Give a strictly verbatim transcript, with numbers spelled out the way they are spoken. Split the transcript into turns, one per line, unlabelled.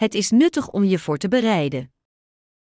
Het is nuttig om je voor te bereiden.